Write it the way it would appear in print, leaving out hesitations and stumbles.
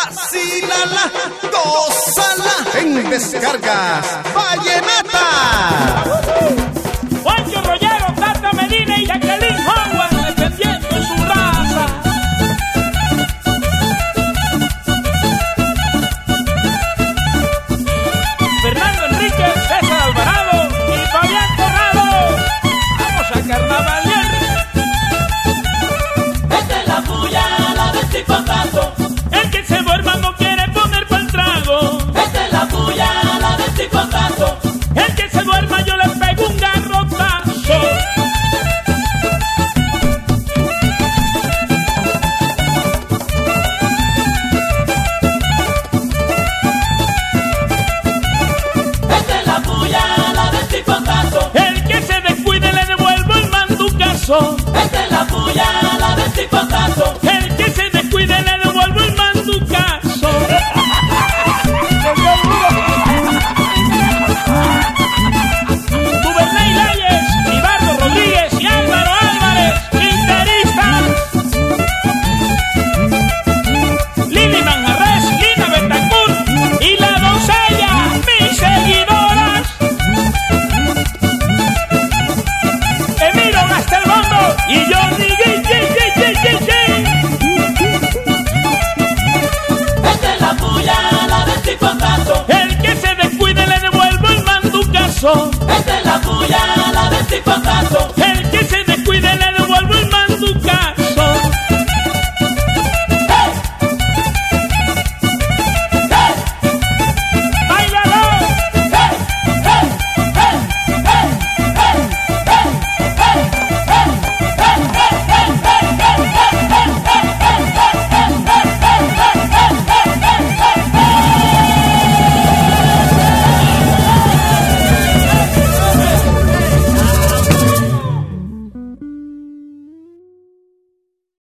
Vacílala, gózala en Descargas Vallenata. Juancho Rollero, Tata Medina y Jacqueline Howard defendiendo su raza. Fernando Enríquez, César Alvarado y Fabián Corrado. Vamos a carnavalear. Esta es la bulla, la del chicotazo. El que se duerma no quiere poner pa'l trago. Esta es la bulla, la del chicotazo. El que se duerma yo le pego un garrotazo. Esta es la bulla, la del chicotazo. El que se descuide le devuelvo el manducazo. Esta es la bulla, la del chicotazo. El que se descuide le devuelvo el manducazo. Duvernay Layes, Ibarro Rodríguez y Álvaro Álvarez, guitarristas. Lili Manjarres, Lina Betancourt y la doncella, mis seguidoras. Emilio Gastelmondo y Johnny Esta es la bulla, la del chicotazo. El que se descuide le devuelvo el manducazo. Esta es la bulla, la del chicotazo. El que